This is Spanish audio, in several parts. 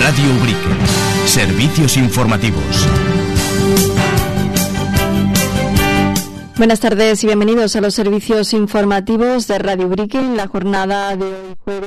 Radio Ubrique. Servicios informativos. Buenas tardes y bienvenidos a los servicios informativos de Radio Ubrique en la jornada de hoy, jueves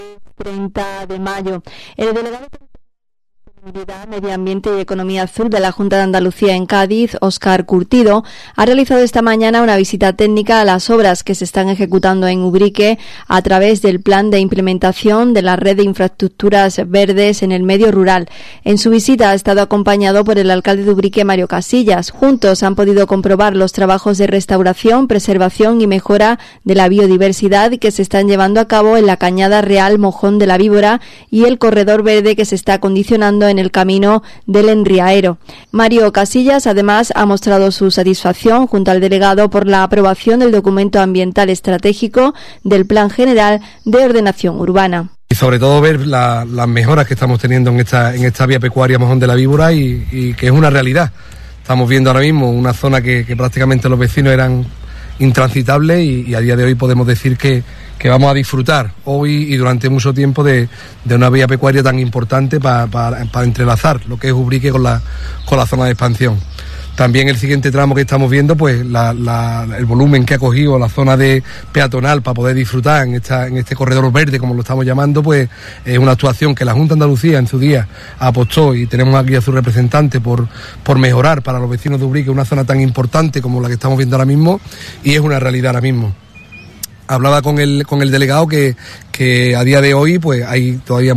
30 de mayo. El delegado de Sostenibilidad, Medio Ambiente y Economía Azul de la Junta de Andalucía en Cádiz, Óscar Curtido, ha realizado esta mañana una visita técnica a las obras que se están ejecutando en Ubrique a través del plan de implementación de la red de infraestructuras verdes en el medio rural. En su visita ha estado acompañado por el alcalde de Ubrique, Mario Casillas. Juntos han podido comprobar los trabajos de restauración, preservación y mejora de la biodiversidad que se están llevando a cabo en la Cañada Real Mojón de la Víbora y el corredor verde que se está acondicionando en el camino del Enriaero. Mario Casillas además ha mostrado su satisfacción junto al delegado por la aprobación del documento ambiental estratégico del Plan General de Ordenación Urbana. Y sobre todo ver las mejoras que estamos teniendo en esta vía pecuaria Mojón de la Víbora y que es una realidad. Estamos viendo ahora mismo una zona que prácticamente los vecinos eran intransitables y a día de hoy podemos decir que vamos a disfrutar hoy y durante mucho tiempo de una vía pecuaria tan importante para entrelazar lo que es Ubrique con la zona de expansión. También el siguiente tramo que estamos viendo, pues el volumen que ha cogido la zona de peatonal para poder disfrutar en este corredor verde, como lo estamos llamando, pues es una actuación que la Junta de Andalucía en su día apostó y tenemos aquí a su representante por mejorar para los vecinos de Ubrique una zona tan importante como la que estamos viendo ahora mismo y es una realidad ahora mismo. Hablaba con el delegado que a día de hoy pues hay todavía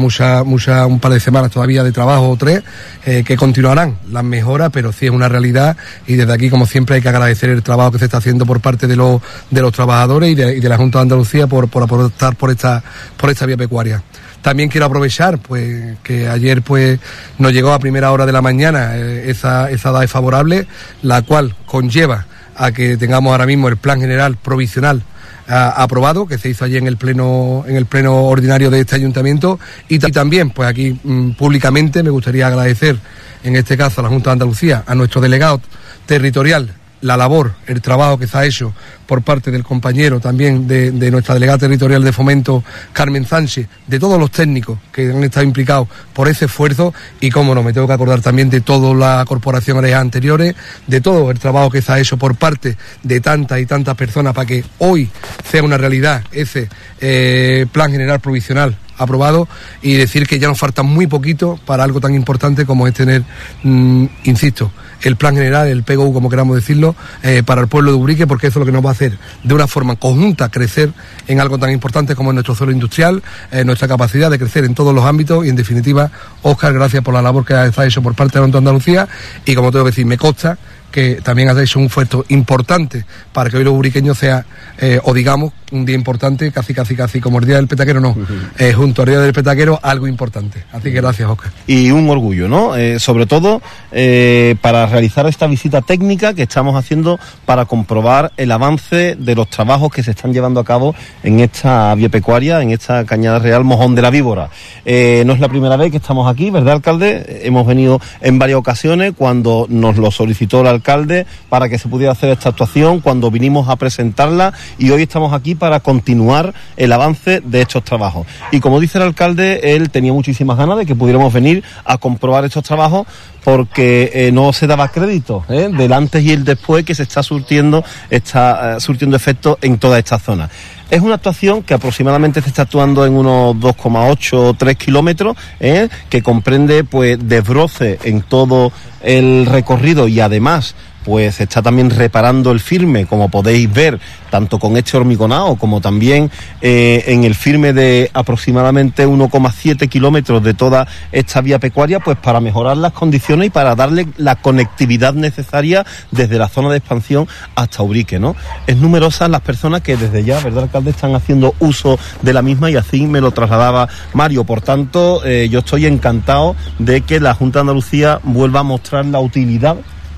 un par de semanas todavía de trabajo o 3 que continuarán las mejoras, pero sí es una realidad y desde aquí como siempre hay que agradecer el trabajo que se está haciendo por parte de los trabajadores y de la Junta de Andalucía por apostar por esta vía pecuaria. También quiero aprovechar pues que ayer pues nos llegó a primera hora de la mañana esa DAE favorable, la cual conlleva a que tengamos ahora mismo el plan general provisional aprobado, que se hizo ayer en el pleno ordinario de este ayuntamiento y también pues aquí públicamente me gustaría agradecer en este caso a la Junta de Andalucía, a nuestro delegado territorial, la labor, el trabajo que se ha hecho por parte del compañero también de nuestra delegada territorial de Fomento, Carmen Sánchez, de todos los técnicos que han estado implicados por ese esfuerzo y, cómo no, me tengo que acordar también de todas las corporaciones anteriores, de todo el trabajo que se ha hecho por parte de tantas y tantas personas para que hoy sea una realidad ese plan general provisional aprobado y decir que ya nos falta muy poquito para algo tan importante como es tener, insisto, el plan general, el PGU, como queramos decirlo, para el pueblo de Ubrique, porque eso es lo que nos va a hacer de una forma conjunta crecer en algo tan importante como es nuestro suelo industrial, nuestra capacidad de crecer en todos los ámbitos y en definitiva, Óscar, gracias por la labor que has hecho por parte de la Junta de Andalucía y como tengo que decir, me consta que también has hecho un esfuerzo importante para que hoy los ubriqueños sea, o digamos, un día importante, casi como el Día del Petaquero, no, junto al Día del Petaquero, algo importante. Así que gracias, Óscar. Y un orgullo, ¿no? Sobre todo para realizar esta visita técnica que estamos haciendo para comprobar el avance de los trabajos que se están llevando a cabo en esta vía pecuaria, en esta Cañada Real Mojón de la Víbora. No es la primera vez que estamos aquí, ¿verdad, alcalde? Hemos venido en varias ocasiones cuando nos lo solicitó el alcalde para que se pudiera hacer esta actuación, cuando vinimos a presentarla y hoy estamos aquí para continuar el avance de estos trabajos. Y como dice el alcalde, él tenía muchísimas ganas de que pudiéramos venir a comprobar estos trabajos porque no se daba crédito del antes y el después que se está surtiendo efecto en toda esta zona. Es una actuación que aproximadamente se está actuando en unos 2,8 o 3 kilómetros, que comprende pues desbroce en todo el recorrido y además pues se está también reparando el firme, como podéis ver, tanto con este hormigonado como también en el firme de aproximadamente 1,7 kilómetros de toda esta vía pecuaria, pues para mejorar las condiciones y para darle la conectividad necesaria desde la zona de expansión hasta Ubrique, ¿no? Es numerosas las personas que desde ya, ¿verdad, alcalde?, están haciendo uso de la misma y así me lo trasladaba Mario. Por tanto, yo estoy encantado de que la Junta de Andalucía vuelva a mostrar la utilidad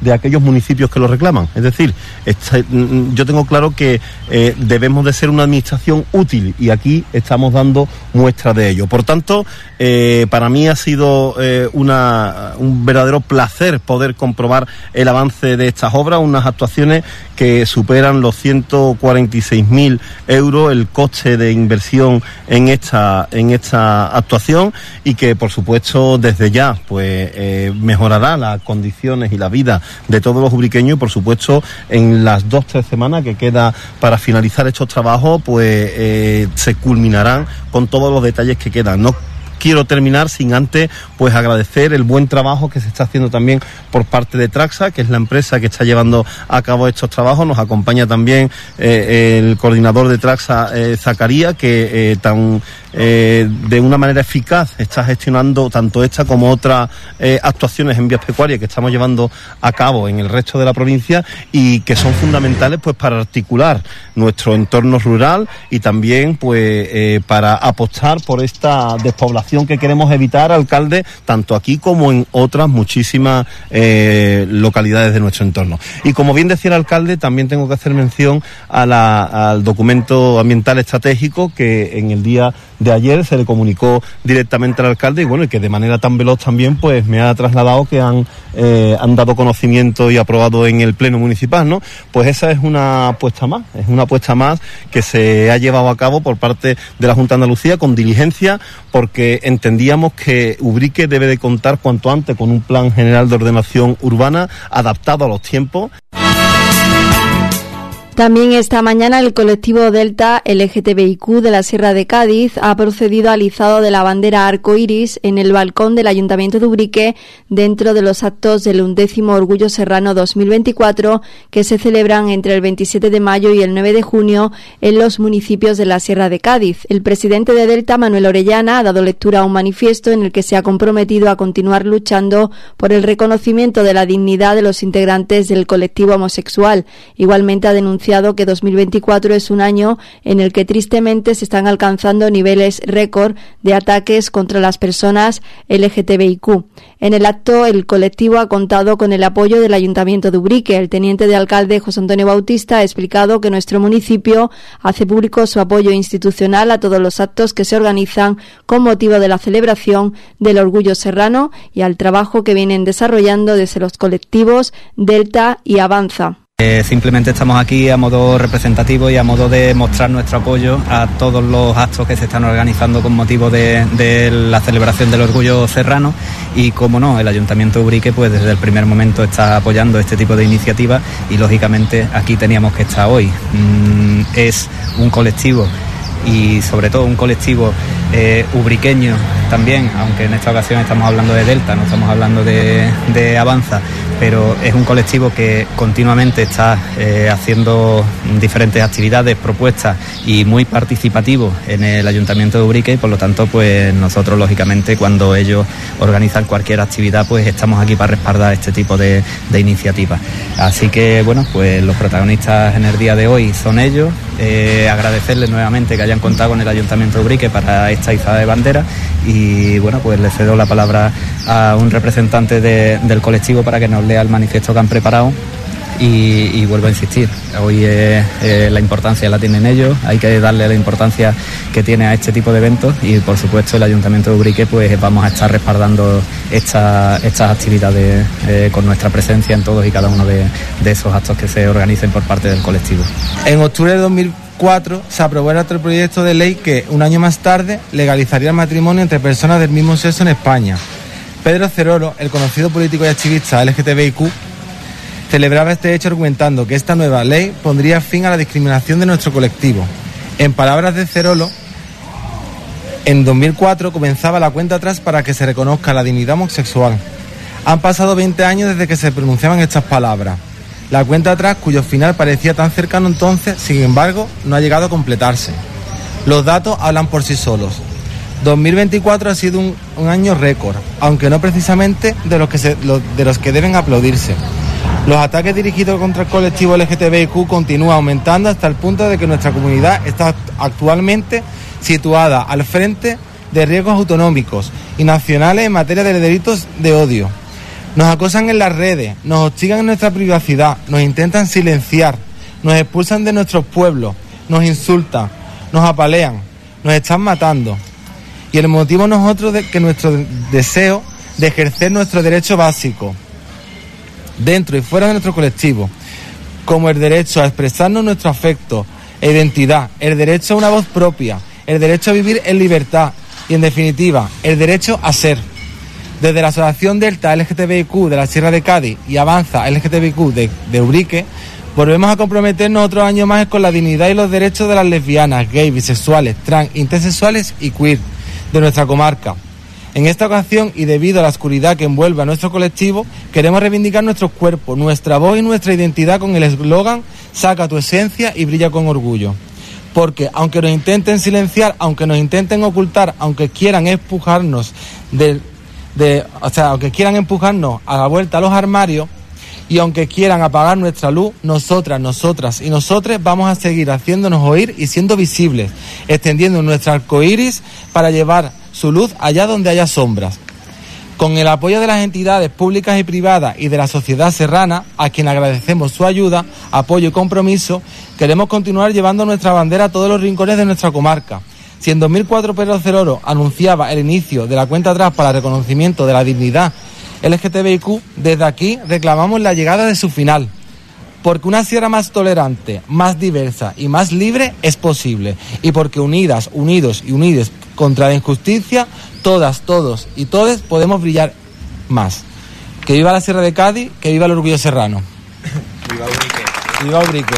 de aquellos municipios que lo reclaman. Es decir, yo tengo claro que debemos de ser una administración útil y aquí estamos dando muestra de ello. Por tanto, para mí ha sido un verdadero placer poder comprobar el avance de estas obras, unas actuaciones que superan los 146.000 euros el coste de inversión en esta actuación y que por supuesto desde ya pues mejorará las condiciones y la vida de todos los ubriqueños y por supuesto en las 2-3 semanas que queda para finalizar estos trabajos pues se culminarán con todos los detalles que quedan. No quiero terminar sin antes pues agradecer el buen trabajo que se está haciendo también por parte de Traxa, que es la empresa que está llevando a cabo estos trabajos. Nos acompaña también el coordinador de Traxa, Zacarías, que de una manera eficaz está gestionando tanto esta como otras actuaciones en vías pecuarias que estamos llevando a cabo en el resto de la provincia y que son fundamentales pues para articular nuestro entorno rural y también pues para apostar por esta despoblación que queremos evitar, alcalde, tanto aquí como en otras muchísimas localidades de nuestro entorno. Y como bien decía el alcalde, también tengo que hacer mención al documento ambiental estratégico que en el día de ayer se le comunicó directamente al alcalde y bueno, y que de manera tan veloz también pues me ha trasladado que han dado conocimiento y aprobado en el pleno municipal, ¿no? Pues esa es una apuesta más que se ha llevado a cabo por parte de la Junta de Andalucía con diligencia, porque entendíamos que Ubrique debe de contar cuanto antes con un plan general de ordenación urbana adaptado a los tiempos. También esta mañana el colectivo Delta LGTBIQ de la Sierra de Cádiz ha procedido al izado de la bandera arcoíris en el balcón del Ayuntamiento de Ubrique dentro de los actos del 11º Orgullo Serrano 2024 que se celebran entre el 27 de mayo y el 9 de junio en los municipios de la Sierra de Cádiz. El presidente de Delta, Manuel Orellana, ha dado lectura a un manifiesto en el que se ha comprometido a continuar luchando por el reconocimiento de la dignidad de los integrantes del colectivo homosexual. Igualmente ha denunciado que 2024 es un año en el que tristemente se están alcanzando niveles récord de ataques contra las personas LGTBIQ. En el acto, el colectivo ha contado con el apoyo del Ayuntamiento de Ubrique. El teniente de alcalde, José Antonio Bautista, ha explicado que nuestro municipio hace público su apoyo institucional a todos los actos que se organizan con motivo de la celebración del Orgullo Serrano y al trabajo que vienen desarrollando desde los colectivos Delta y Avanza. Simplemente estamos aquí a modo representativo y a modo de mostrar nuestro apoyo a todos los actos que se están organizando con motivo de la celebración del Orgullo Serrano y, como no, el Ayuntamiento de Ubrique pues desde el primer momento está apoyando este tipo de iniciativas y lógicamente aquí teníamos que estar hoy. Es un colectivo y sobre todo un colectivo ubriqueño también, aunque en esta ocasión estamos hablando de Delta, no estamos hablando de Avanza, pero es un colectivo que continuamente está haciendo diferentes actividades, propuestas y muy participativo en el Ayuntamiento de Ubrique y por lo tanto pues nosotros lógicamente cuando ellos organizan cualquier actividad pues estamos aquí para respaldar este tipo de iniciativas. Así que bueno, pues los protagonistas en el día de hoy son ellos, agradecerles nuevamente que hayan contado con el Ayuntamiento de Ubrique para esta izada de bandera y bueno, pues le cedo la palabra a un representante del colectivo para que nos lea el manifiesto que han preparado y vuelvo a insistir, hoy la importancia la tienen ellos, hay que darle la importancia que tiene a este tipo de eventos y por supuesto el Ayuntamiento de Ubrique pues vamos a estar respaldando estas actividades con nuestra presencia en todos y cada uno de esos actos que se organicen por parte del colectivo. En octubre de 2004 se aprobó el proyecto de ley que un año más tarde legalizaría el matrimonio entre personas del mismo sexo en España. Pedro Cerolo, el conocido político y activista LGTBIQ, celebraba este hecho argumentando que esta nueva ley pondría fin a la discriminación de nuestro colectivo. En palabras de Cerolo, en 2004 comenzaba la cuenta atrás para que se reconozca la dignidad homosexual. Han pasado 20 años desde que se pronunciaban estas palabras. La cuenta atrás, cuyo final parecía tan cercano entonces, sin embargo, no ha llegado a completarse. Los datos hablan por sí solos. 2024 ha sido un año récord, aunque no precisamente de los que deben aplaudirse. Los ataques dirigidos contra el colectivo LGTBIQ continúan aumentando hasta el punto de que nuestra comunidad está actualmente situada al frente de riesgos autonómicos y nacionales en materia de delitos de odio. Nos acosan en las redes, nos hostigan en nuestra privacidad, nos intentan silenciar, nos expulsan de nuestros pueblos, nos insultan, nos apalean, nos están matando. Y el motivo no es otro que nuestro deseo de ejercer nuestro derecho básico, dentro y fuera de nuestro colectivo, como el derecho a expresarnos nuestro afecto e identidad, el derecho a una voz propia, el derecho a vivir en libertad y, en definitiva, el derecho a ser. Desde la Asociación Delta LGTBIQ de la Sierra de Cádiz y Avanza LGTBIQ de Ubrique, volvemos a comprometernos otro año más con la dignidad y los derechos de las lesbianas, gays, bisexuales, trans, intersexuales y queer de nuestra comarca. En esta ocasión, y debido a la oscuridad que envuelve a nuestro colectivo, queremos reivindicar nuestros cuerpos, nuestra voz y nuestra identidad con el eslogan "Saca tu esencia y brilla con orgullo". Porque aunque nos intenten silenciar, aunque nos intenten ocultar, aunque quieran empujarnos aunque quieran empujarnos a la vuelta a los armarios y aunque quieran apagar nuestra luz, nosotras y nosotres vamos a seguir haciéndonos oír y siendo visibles, extendiendo nuestro arcoíris para llevar su luz allá donde haya sombras. Con el apoyo de las entidades públicas y privadas y de la sociedad serrana, a quien agradecemos su ayuda, apoyo y compromiso, queremos continuar llevando nuestra bandera a todos los rincones de nuestra comarca. Si en 2004 Pedro Cerolo anunciaba el inicio de la cuenta atrás para el reconocimiento de la dignidad LGTBIQ, desde aquí reclamamos la llegada de su final. Porque una sierra más tolerante, más diversa y más libre es posible. Y porque unidas, unidos y unides contra la injusticia, todas, todos y todes podemos brillar más. Que viva la Sierra de Cádiz, que viva el orgullo serrano. Viva Ubrique. Viva Ubrique.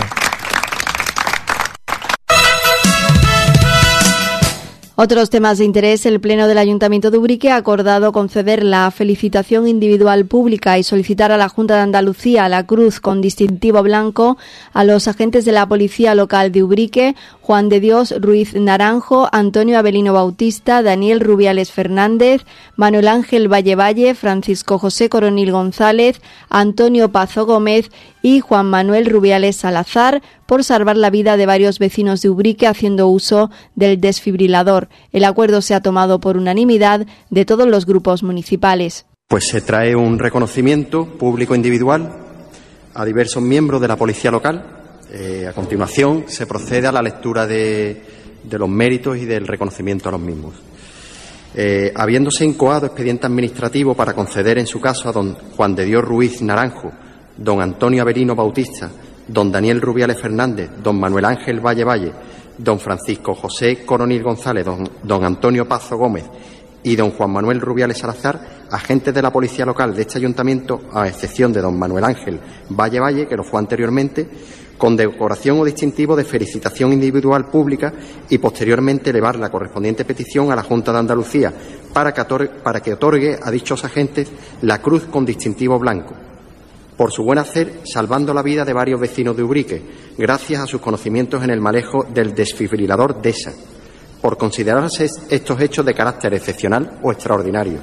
Otros temas de interés: el Pleno del Ayuntamiento de Ubrique ha acordado conceder la felicitación individual pública y solicitar a la Junta de Andalucía la cruz con distintivo blanco a los agentes de la Policía Local de Ubrique, Juan de Dios Ruiz Naranjo, Antonio Avelino Bautista, Daniel Rubiales Fernández, Manuel Ángel Valle, Francisco José Coronil González, Antonio Pazo Gómez y Juan Manuel Rubiales Salazar, por salvar la vida de varios vecinos de Ubrique haciendo uso del desfibrilador. El acuerdo se ha tomado por unanimidad de todos los grupos municipales. Pues se trae un reconocimiento público individual a diversos miembros de la policía local. A continuación se procede a la lectura de los méritos y del reconocimiento a los mismos. Habiéndose incoado expediente administrativo para conceder en su caso a don Juan de Dios Ruiz Naranjo, don Antonio Avelino Bautista, don Daniel Rubiales Fernández, don Manuel Ángel Valle, don Francisco José Coronil González, don Antonio Pazo Gómez y don Juan Manuel Rubiales Salazar, agentes de la policía local de este ayuntamiento, a excepción de don Manuel Ángel Valle, que lo fue anteriormente, con decoración o distintivo de felicitación individual pública y posteriormente elevar la correspondiente petición a la Junta de Andalucía para que otorgue a dichos agentes la cruz con distintivo blanco, por su buen hacer, salvando la vida de varios vecinos de Ubrique, gracias a sus conocimientos en el manejo del desfibrilador DESA, por considerarse estos hechos de carácter excepcional o extraordinario.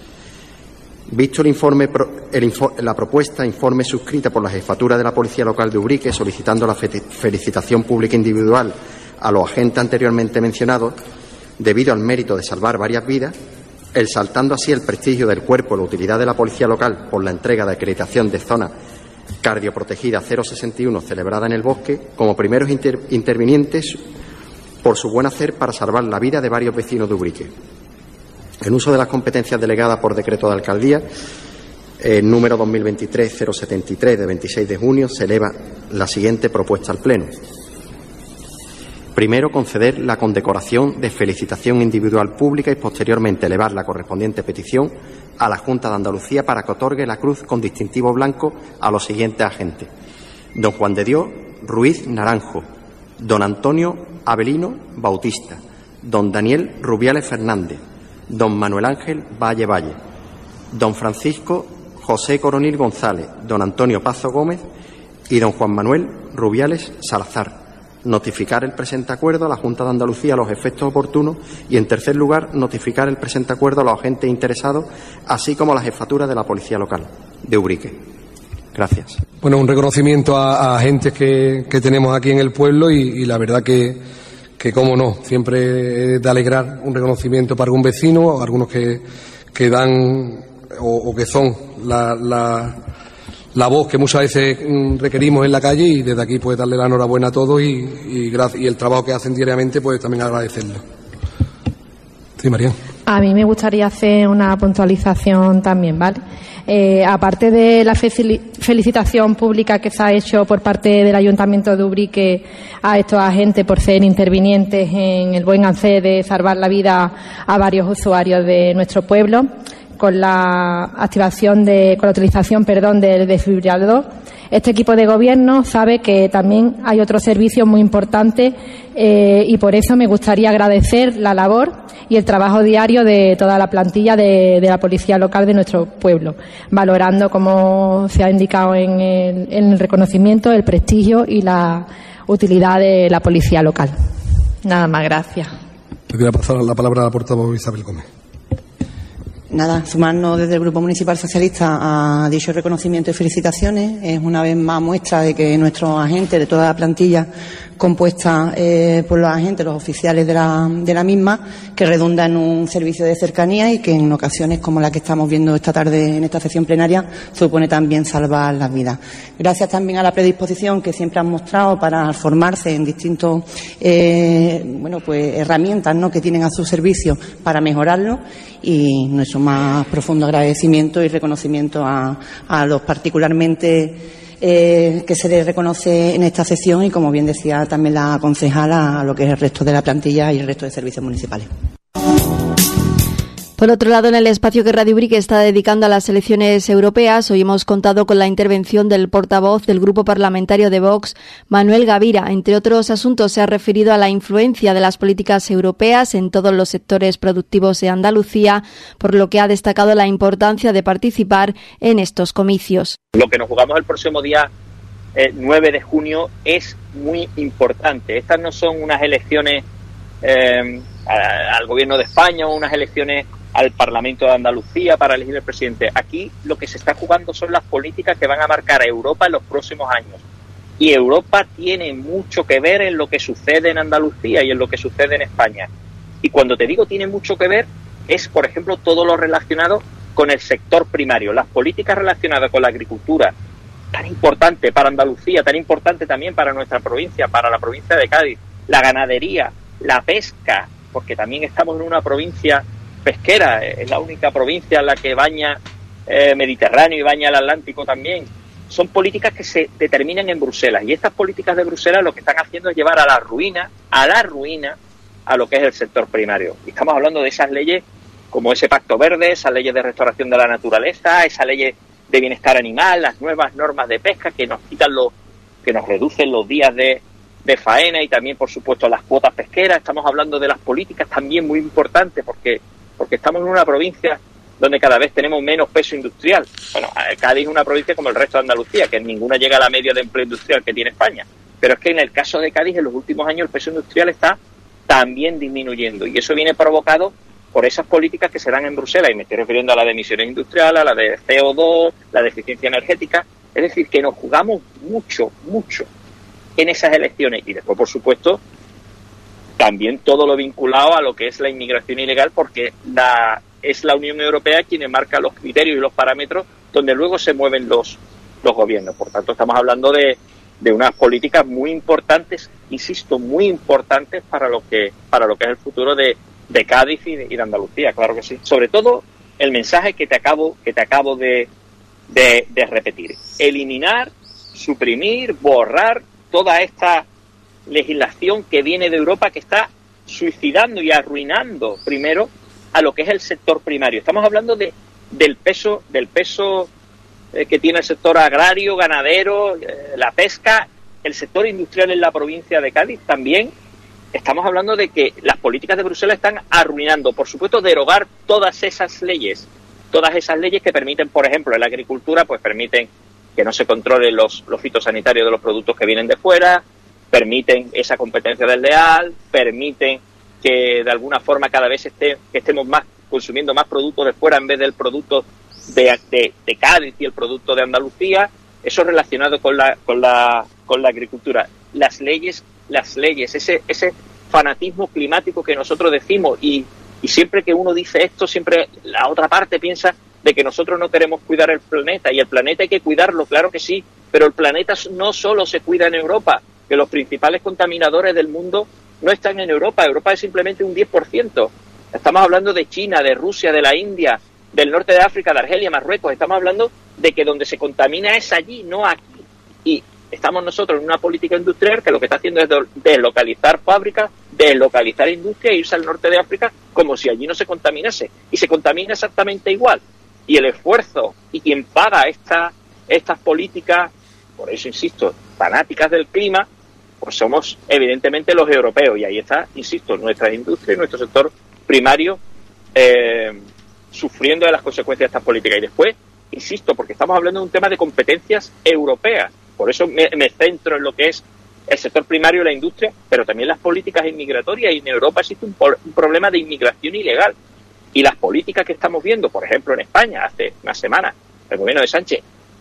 Visto la propuesta informe suscrita por la Jefatura de la Policía Local de Ubrique, solicitando la felicitación pública individual a los agentes anteriormente mencionados, debido al mérito de salvar varias vidas, exaltando así el prestigio del cuerpo y la utilidad de la policía local por la entrega de acreditación de zona cardioprotegida 061 celebrada en el bosque, como primeros intervinientes por su buen hacer para salvar la vida de varios vecinos de Ubrique. En uso de las competencias delegadas por decreto de alcaldía número 2023-073 de 26 de junio, se eleva la siguiente propuesta al Pleno. Primero, conceder la condecoración de felicitación individual pública y posteriormente elevar la correspondiente petición a la Junta de Andalucía para que otorgue la cruz con distintivo blanco a los siguientes agentes: don Juan de Dios Ruiz Naranjo, don Antonio Avelino Bautista, don Daniel Rubiales Fernández, don Manuel Ángel Valle, don Francisco José Coronil González, don Antonio Pazo Gómez y don Juan Manuel Rubiales Salazar. Notificar el presente acuerdo a la Junta de Andalucía a los efectos oportunos y, en tercer lugar, notificar el presente acuerdo a los agentes interesados, así como a la Jefatura de la Policía Local de Ubrique. Gracias. Bueno, un reconocimiento a agentes que tenemos aquí en el pueblo y la verdad que cómo no, siempre de alegrar un reconocimiento para algún vecino, algunos que dan o que son la voz que muchas veces requerimos en la calle, y desde aquí pues darle la enhorabuena a todos y el trabajo que hacen diariamente pues también agradecerlo. Sí, María. A mí me gustaría hacer una puntualización también, ¿vale? Aparte de la felicitación pública que se ha hecho por parte del Ayuntamiento de Ubrique a estos agentes por ser intervinientes en el buen hacer de salvar la vida a varios usuarios de nuestro pueblo, con la utilización del desfibrilador, este equipo de gobierno sabe que también hay otros servicios muy importantes y por eso me gustaría agradecer la labor y el trabajo diario de toda la plantilla de la policía local de nuestro pueblo, valorando, como se ha indicado en el reconocimiento, el prestigio y la utilidad de la policía local. Nada más, gracias. Le voy a pasar la palabra a la portavoz Isabel Gómez. Nada, sumarnos desde el Grupo Municipal Socialista a dicho reconocimiento y felicitaciones. Es una vez más muestra de que nuestros agentes, de toda la plantilla compuesta por los agentes, los oficiales de la misma, que redunda en un servicio de cercanía y que en ocasiones como la que estamos viendo esta tarde en esta sesión plenaria supone también salvar las vidas. Gracias también a la predisposición que siempre han mostrado para formarse en distintos herramientas, ¿no?, que tienen a su servicio para mejorarlo, y nuestro más profundo agradecimiento y reconocimiento a los particularmente que se les reconoce en esta sesión, y como bien decía también la concejala, a lo que es el resto de la plantilla y el resto de servicios municipales. Por otro lado, en el espacio que Radio Ubrique está dedicando a las elecciones europeas, hoy hemos contado con la intervención del portavoz del Grupo Parlamentario de Vox, Manuel Gavira. Entre otros asuntos, se ha referido a la influencia de las políticas europeas en todos los sectores productivos de Andalucía, por lo que ha destacado la importancia de participar en estos comicios. Lo que nos jugamos el próximo día 9 de junio es muy importante. Estas no son unas elecciones al Gobierno de España o unas elecciones al Parlamento de Andalucía para elegir el presidente. Aquí lo que se está jugando son las políticas que van a marcar a Europa en los próximos años. Y Europa tiene mucho que ver en lo que sucede en Andalucía y en lo que sucede en España. Y cuando te digo tiene mucho que ver, es, por ejemplo, todo lo relacionado con el sector primario. Las políticas relacionadas con la agricultura, tan importante para Andalucía, tan importante también para nuestra provincia, para la provincia de Cádiz. La ganadería, la pesca, porque también estamos en una provincia pesquera, es la única provincia en la que baña Mediterráneo y baña el Atlántico también. Son políticas que se determinan en Bruselas, y estas políticas de Bruselas lo que están haciendo es llevar a la ruina a lo que es el sector primario. Y estamos hablando de esas leyes como ese Pacto Verde, esas leyes de restauración de la naturaleza, esas leyes de bienestar animal, las nuevas normas de pesca que nos quitan que nos reducen los días de faena, y también, por supuesto, las cuotas pesqueras. Estamos hablando de las políticas también muy importantes porque estamos en una provincia donde cada vez tenemos menos peso industrial. Bueno, Cádiz es una provincia como el resto de Andalucía, que ninguna llega a la media de empleo industrial que tiene España. Pero es que en el caso de Cádiz, en los últimos años, el peso industrial está también disminuyendo, y eso viene provocado por esas políticas que se dan en Bruselas, y me estoy refiriendo a la de emisiones industriales, a la de CO2, la de eficiencia energética. Es decir, que nos jugamos mucho en esas elecciones, y después, por supuesto, también todo lo vinculado a lo que es la inmigración ilegal, porque es la Unión Europea quien marca los criterios y los parámetros donde luego se mueven los gobiernos. Por tanto, estamos hablando de unas políticas muy importantes, insisto, muy importantes para lo que es el futuro de Cádiz y de Andalucía, claro que sí. Sobre todo el mensaje que te acabo de repetir: eliminar, suprimir, borrar toda esta legislación que viene de Europa, que está suicidando y arruinando primero a lo que es el sector primario. Estamos hablando del peso que tiene el sector agrario, ganadero, la pesca, el sector industrial en la provincia de Cádiz también. Estamos hablando de que las políticas de Bruselas están arruinando, por supuesto, derogar todas esas leyes que permiten, por ejemplo, en la agricultura, pues permiten que no se controlen los fitosanitarios de los productos que vienen de fuera, permiten esa competencia desleal, permiten que de alguna forma cada vez estemos consumiendo más productos de fuera en vez del producto de Cádiz y el producto de Andalucía. Eso relacionado con la agricultura. Las leyes, ese fanatismo climático que nosotros decimos, y siempre que uno dice esto, siempre la otra parte piensa de que nosotros no queremos cuidar el planeta, y el planeta hay que cuidarlo, claro que sí, pero el planeta no solo se cuida en Europa, que los principales contaminadores del mundo no están en Europa. Europa es simplemente un 10%. Estamos hablando de China, de Rusia, de la India, del norte de África, de Argelia, Marruecos. Estamos hablando de que donde se contamina es allí, no aquí. Y estamos nosotros en una política industrial que lo que está haciendo es deslocalizar fábricas, deslocalizar industria e irse al norte de África como si allí no se contaminase. Y se contamina exactamente igual. Y el esfuerzo y quien paga estas políticas, por eso insisto, fanáticas del clima, pues somos evidentemente los europeos. Y ahí está, insisto, nuestra industria y nuestro sector primario sufriendo de las consecuencias de estas políticas. Y después, insisto, porque estamos hablando de un tema de competencias europeas, por eso me centro en lo que es el sector primario y la industria, pero también las políticas inmigratorias. Y en Europa existe un problema de inmigración ilegal. Y las políticas que estamos viendo, por ejemplo, en España, hace una semana, el gobierno de Sánchez,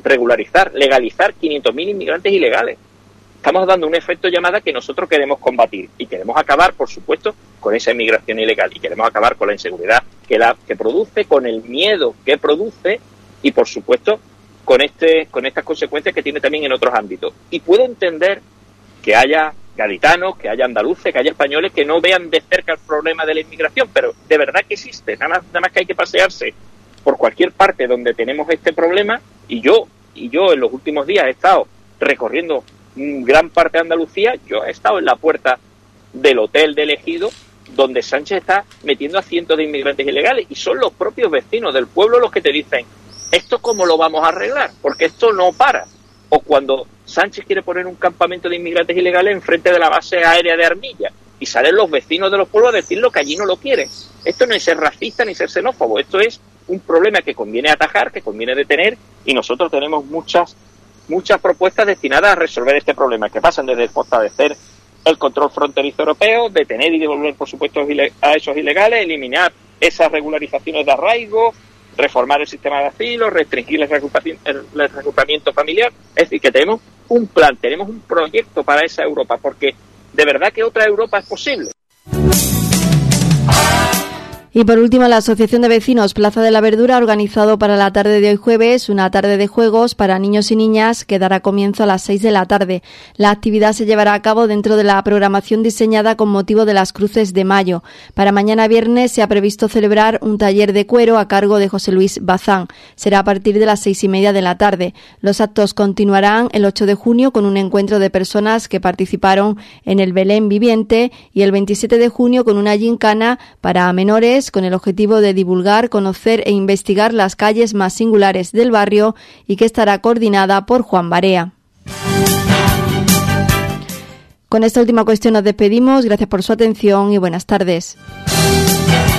legalizar 500.000 inmigrantes ilegales. Estamos dando un efecto llamada que nosotros queremos combatir y queremos acabar, por supuesto, con esa inmigración ilegal y queremos acabar con la inseguridad que produce, con el miedo que produce y, por supuesto, con estas consecuencias que tiene también en otros ámbitos. Y puedo entender que haya gaditanos, que haya andaluces, que haya españoles que no vean de cerca el problema de la inmigración, pero de verdad que existe, nada más que hay que pasearse por cualquier parte donde tenemos este problema, y yo en los últimos días he estado recorriendo gran parte de Andalucía. Yo he estado en la puerta del hotel de Ejido, donde Sánchez está metiendo a cientos de inmigrantes ilegales, y son los propios vecinos del pueblo los que te dicen, ¿esto cómo lo vamos a arreglar? Porque esto no para. O cuando Sánchez quiere poner un campamento de inmigrantes ilegales enfrente de la base aérea de Armilla, y salen los vecinos de los pueblos a decirlo que allí no lo quieren. Esto no es ser racista ni ser xenófobo, esto es un problema que conviene atajar, que conviene detener, y nosotros tenemos muchas propuestas destinadas a resolver este problema, que pasan desde fortalecer el control fronterizo europeo, detener y devolver, por supuesto, a esos ilegales, eliminar esas regularizaciones de arraigo, reformar el sistema de asilo, restringir el reagrupamiento familiar. Es decir, que tenemos un plan, tenemos un proyecto para esa Europa, porque de verdad que otra Europa es posible. Y por último, la Asociación de Vecinos Plaza de la Verdura ha organizado para la tarde de hoy jueves una tarde de juegos para niños y niñas que dará comienzo a las 6 de la tarde. La actividad se llevará a cabo dentro de la programación diseñada con motivo de las Cruces de Mayo. Para mañana viernes se ha previsto celebrar un taller de cuero a cargo de José Luis Bazán. Será a partir de las 6:30 de la tarde. Los actos continuarán el 8 de junio con un encuentro de personas que participaron en el Belén viviente y el 27 de junio con una gincana para menores con el objetivo de divulgar, conocer e investigar las calles más singulares del barrio y que estará coordinada por Juan Barea. Con esta última cuestión nos despedimos. Gracias por su atención y buenas tardes.